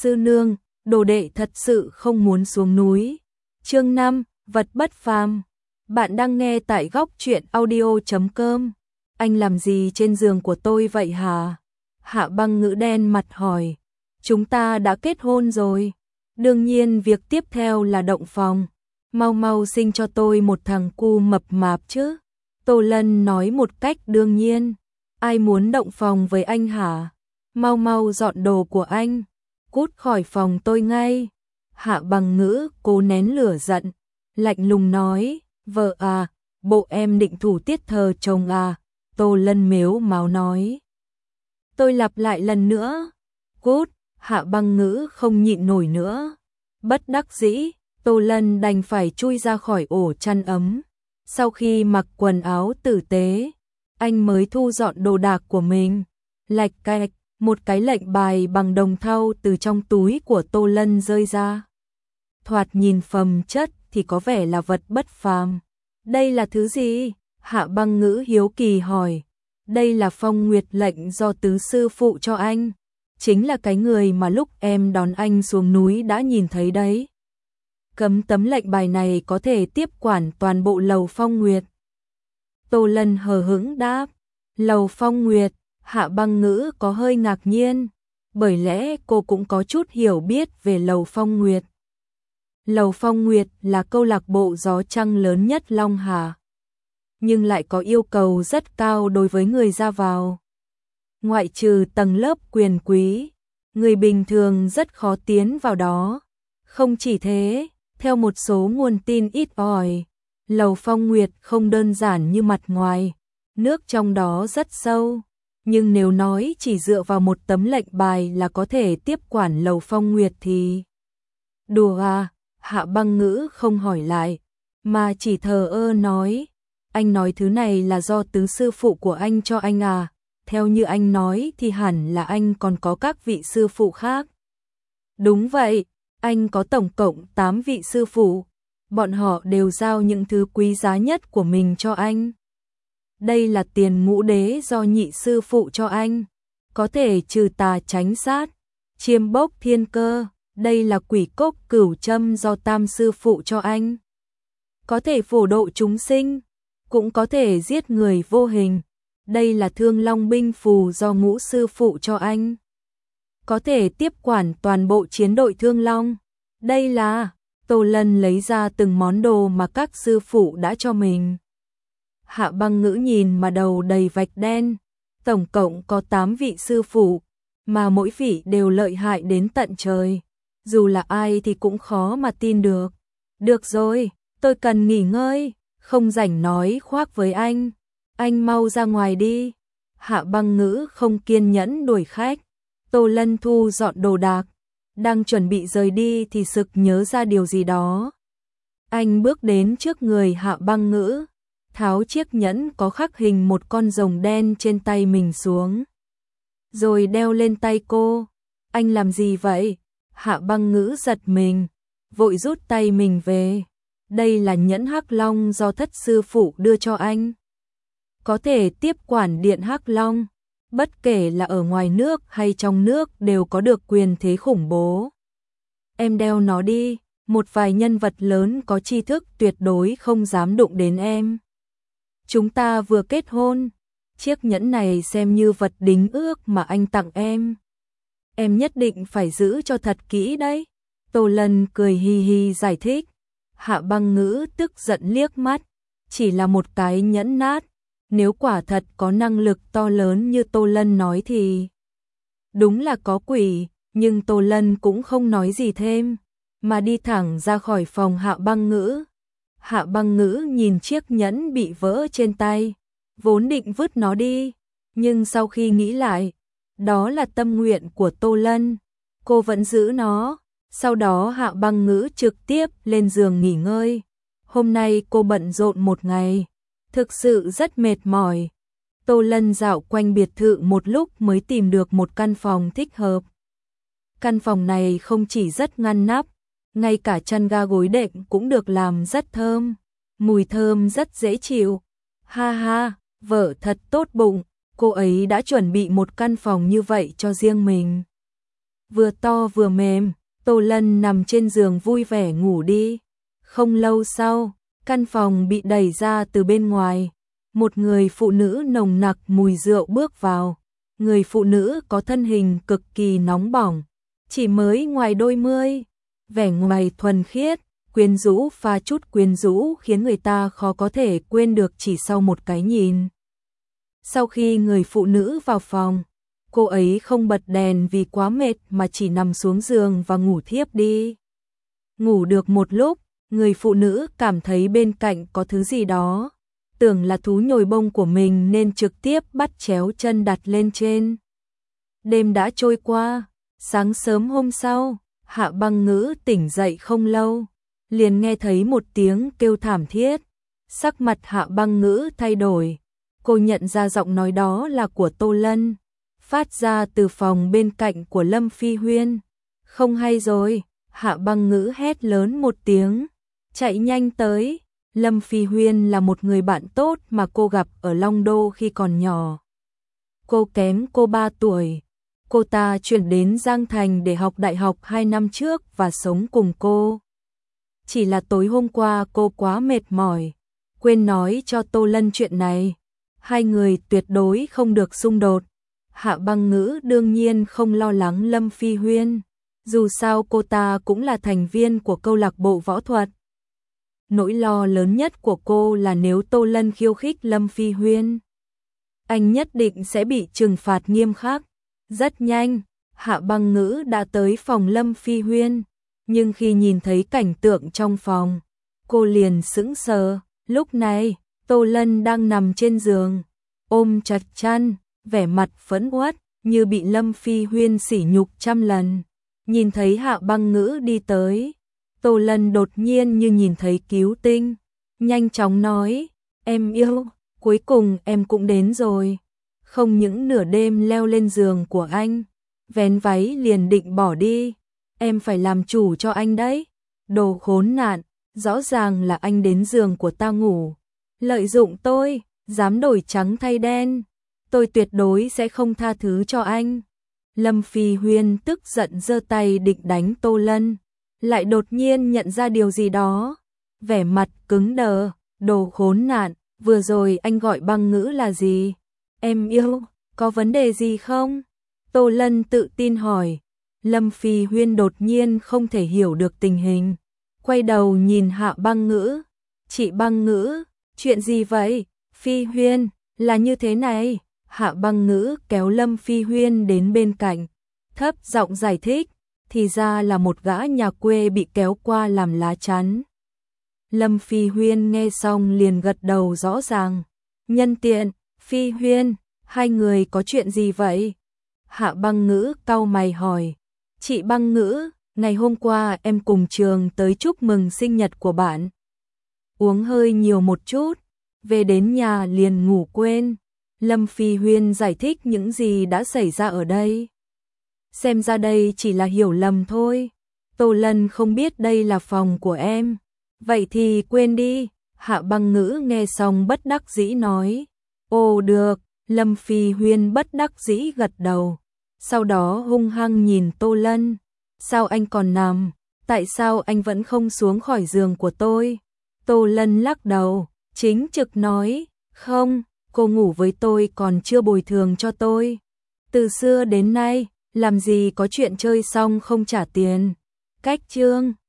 sư nương, đồ đệ thật sự không muốn xuống núi. Chương 5, vật bất phàm. Bạn đang nghe tại góc truyện audio.com. Anh làm gì trên giường của tôi vậy hả? Hạ Băng Ngữ đen mặt hỏi. Chúng ta đã kết hôn rồi. Đương nhiên việc tiếp theo là động phòng. Mau mau sinh cho tôi một thằng cu mập mạp chứ. Tô Lân nói một cách đương nhiên. Ai muốn động phòng với anh hả? Mau mau dọn đồ của anh. Cút khỏi phòng tôi ngay. Hạ Băng Ngữ cố nén lửa giận, lạnh lùng nói, vợ à, bộ em định thủ tiết thờ chồng à? Tô Lân mếu máo nói. Tôi lặp lại lần nữa. Cút. Hạ Băng Ngữ không nhịn nổi nữa. Bất đắc dĩ, Tô Lân đành phải chui ra khỏi ổ chăn ấm. Sau khi mặc quần áo tử tế, anh mới thu dọn đồ đạc của mình. Lạch cạch, một cái lệnh bài bằng đồng thau từ trong túi của Tô Lân rơi ra. Thoạt nhìn phẩm chất thì có vẻ là vật bất phàm. Đây là thứ gì? Hạ Băng Ngữ hiếu kỳ hỏi. Đây là phong nguyệt lệnh do tứ sư phụ cho anh. Chính là cái người mà lúc em đón anh xuống núi đã nhìn thấy đấy. Cấm tấm lệnh bài này có thể tiếp quản toàn bộ lầu Phong Nguyệt. Tô Lân hờ hững đáp. Lầu Phong Nguyệt. Hạ Băng Ngữ có hơi ngạc nhiên, bởi lẽ cô cũng có chút hiểu biết về lầu Phong Nguyệt. Lầu Phong Nguyệt là câu lạc bộ gió trăng lớn nhất Long Hà, nhưng lại có yêu cầu rất cao đối với người ra vào. Ngoại trừ tầng lớp quyền quý, người bình thường rất khó tiến vào đó. Không chỉ thế, theo một số nguồn tin ít ỏi, lầu Phong Nguyệt không đơn giản như mặt ngoài, nước trong đó rất sâu. Nhưng nếu nói chỉ dựa vào một tấm lệnh bài là có thể tiếp quản lầu Phong Nguyệt thì... Đùa à? Hạ Băng Ngữ không hỏi lại, mà chỉ thờ ơ nói. Anh nói thứ này là do tứ sư phụ của anh cho anh à? Theo như anh nói thì hẳn là anh còn có các vị sư phụ khác. Đúng vậy, anh có tổng cộng 8 vị sư phụ. Bọn họ đều giao những thứ quý giá nhất của mình cho anh. Đây là tiền ngũ đế do nhị sư phụ cho anh, có thể trừ tà tránh sát, chiêm bốc thiên cơ. Đây là quỷ cốc cửu châm do tam sư phụ cho anh, có thể phổ độ chúng sinh, cũng có thể giết người vô hình. Đây là thương long binh phù do ngũ sư phụ cho anh, có thể tiếp quản toàn bộ chiến đội thương long. Đây là... Tô Lân lấy ra từng món đồ mà các sư phụ đã cho mình. Hạ Băng Ngữ nhìn mà đầu đầy vạch đen. Tổng cộng có 8 vị sư phụ, mà mỗi vị đều lợi hại đến tận trời. Dù là ai thì cũng khó mà tin được. Được rồi, tôi cần nghỉ ngơi, không rảnh nói khoác với anh. Anh mau ra ngoài đi. Hạ Băng Ngữ không kiên nhẫn đuổi khách. Tô Lân thu dọn đồ đạc, đang chuẩn bị rời đi thì sực nhớ ra điều gì đó. Anh bước đến trước người Hạ Băng Ngữ, tháo chiếc nhẫn có khắc hình một con rồng đen trên tay mình xuống, rồi đeo lên tay cô. Anh làm gì vậy? Hạ Băng Ngữ giật mình, vội rút tay mình về. Đây là nhẫn Hắc Long do thất sư phụ đưa cho anh, có thể tiếp quản điện Hắc Long, bất kể là ở ngoài nước hay trong nước đều có được quyền thế khủng bố. Em đeo nó đi, một vài nhân vật lớn có tri thức tuyệt đối không dám đụng đến em. Chúng ta vừa kết hôn, chiếc nhẫn này xem như vật đính ước mà anh tặng em. Em nhất định phải giữ cho thật kỹ đấy. Tô Lân cười hi hi giải thích. Hạ Băng Ngữ tức giận liếc mắt, chỉ là một cái nhẫn nát. Nếu quả thật có năng lực to lớn như Tô Lân nói thì đúng là có quỷ, nhưng Tô Lân cũng không nói gì thêm, mà đi thẳng ra khỏi phòng Hạ Băng Ngữ. Hạ Băng Ngữ nhìn chiếc nhẫn bị vỡ trên tay, vốn định vứt nó đi, nhưng sau khi nghĩ lại, đó là tâm nguyện của Tô Lân, cô vẫn giữ nó. Sau đó Hạ Băng Ngữ trực tiếp lên giường nghỉ ngơi. Hôm nay cô bận rộn một ngày, thực sự rất mệt mỏi. Tô Lân dạo quanh biệt thự một lúc mới tìm được một căn phòng thích hợp. Căn phòng này không chỉ rất ngăn nắp, ngay cả chăn ga gối đệm cũng được làm rất thơm, mùi thơm rất dễ chịu. Ha ha, vợ thật tốt bụng, cô ấy đã chuẩn bị một căn phòng như vậy cho riêng mình. vừa to vừa mềm. Tô Lân nằm trên giường vui vẻ ngủ đi. Không lâu sau, căn phòng bị đẩy ra từ bên ngoài. Một người phụ nữ nồng nặc mùi rượu bước vào. Người phụ nữ có thân hình cực kỳ nóng bỏng, chỉ mới ngoài đôi mươi, vẻ ngoài thuần khiết, quyến rũ pha chút quyến rũ khiến người ta khó có thể quên được chỉ sau một cái nhìn. Sau khi người phụ nữ vào phòng, cô ấy không bật đèn vì quá mệt mà chỉ nằm xuống giường và ngủ thiếp đi. Ngủ được một lúc, người phụ nữ cảm thấy bên cạnh có thứ gì đó, tưởng là thú nhồi bông của mình nên trực tiếp bắt chéo chân đặt lên trên. Đêm đã trôi qua, sáng sớm hôm sau, Hạ Băng Ngữ tỉnh dậy không lâu, liền nghe thấy một tiếng kêu thảm thiết. Sắc mặt Hạ Băng Ngữ thay đổi, cô nhận ra giọng nói đó là của Tô Lân, phát ra từ phòng bên cạnh của Lâm Phi Huyên. Không hay rồi, Hạ Băng Ngữ hét lớn một tiếng, chạy nhanh tới. Lâm Phi Huyên là một người bạn tốt mà cô gặp ở Long Đô khi còn nhỏ. Cô kém cô 3 tuổi. Cô ta chuyển đến Giang Thành để học đại học 2 năm trước và sống cùng cô. Chỉ là tối hôm qua cô quá mệt mỏi, quên nói cho Tô Lân chuyện này. Hai người tuyệt đối không được xung đột. Hạ Băng Ngữ đương nhiên không lo lắng Lâm Phi Huyên, dù sao cô ta cũng là thành viên của câu lạc bộ võ thuật. Nỗi lo lớn nhất của cô là nếu Tô Lân khiêu khích Lâm Phi Huyên, anh nhất định sẽ bị trừng phạt nghiêm khắc. Rất nhanh, Hạ Băng Ngữ đã tới phòng Lâm Phi Huyên, nhưng khi nhìn thấy cảnh tượng trong phòng, cô liền sững sờ. Lúc này, Tô Lân đang nằm trên giường, ôm chặt chăn, vẻ mặt phẫn uất, như bị Lâm Phi Huyên sỉ nhục trăm lần. Nhìn thấy Hạ Băng Ngữ đi tới, Tô Lân đột nhiên như nhìn thấy cứu tinh, nhanh chóng nói, em yêu, cuối cùng em cũng đến rồi. Không những nửa đêm leo lên giường của anh, vén váy liền định bỏ đi, em phải làm chủ cho anh đấy. Đồ khốn nạn, rõ ràng là anh đến giường của ta ngủ, lợi dụng tôi, dám đổi trắng thay đen, tôi tuyệt đối sẽ không tha thứ cho anh. Lâm Phi Huyên tức giận giơ tay định đánh Tô Lân, lại đột nhiên nhận ra điều gì đó, vẻ mặt cứng đờ, đồ khốn nạn, vừa rồi anh gọi Băng Ngữ là gì? Em yêu, có vấn đề gì không? Tô Lân tự tin hỏi. Lâm Phi Huyên đột nhiên không thể hiểu được tình hình, quay đầu nhìn Hạ Băng Ngữ. Chị Băng Ngữ, chuyện gì vậy? Phi Huyên, là như thế này. Hạ Băng Ngữ kéo Lâm Phi Huyên đến bên cạnh, thấp giọng giải thích, thì ra là một gã nhà quê bị kéo qua làm lá chắn. Lâm Phi Huyên nghe xong liền gật đầu rõ ràng. Nhân tiện, Phi Huyên, hai người có chuyện gì vậy? Hạ Băng Ngữ cau mày hỏi. Chị Băng Ngữ, ngày hôm qua em cùng trường tới chúc mừng sinh nhật của bạn. Uống hơi nhiều một chút, về đến nhà liền ngủ quên. Lâm Phi Huyên giải thích những gì đã xảy ra ở đây. Xem ra đây chỉ là hiểu lầm thôi. Tô Lân không biết đây là phòng của em. Vậy thì quên đi. Hạ Băng Ngữ nghe xong bất đắc dĩ nói. Ồ được. Lâm Phi Huyên bất đắc dĩ gật đầu. Sau đó hung hăng nhìn Tô Lân. Sao anh còn nằm? Tại sao anh vẫn không xuống khỏi giường của tôi? Tô Lân lắc đầu, chính trực nói. Không, cô ngủ với tôi còn chưa bồi thường cho tôi. Từ xưa đến nay, làm gì có chuyện chơi xong không trả tiền. Cách chương